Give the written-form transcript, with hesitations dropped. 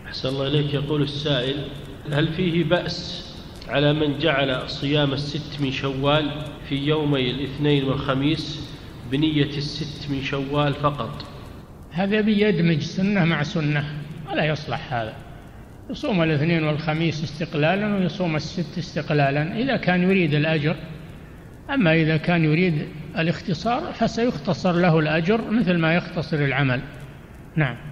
أحسن الله إليك. يقول السائل: هل فيه بأس على من جعل صيام الست من شوال في يومي الاثنين والخميس بنية الست من شوال فقط؟ هذا بيدمج سنة مع سنة، ولا يصلح هذا. يصوم الاثنين والخميس استقلالا ويصوم الست استقلالا إذا كان يريد الأجر. أما إذا كان يريد الاختصار فسيختصر له الأجر مثل ما يختصر العمل. نعم.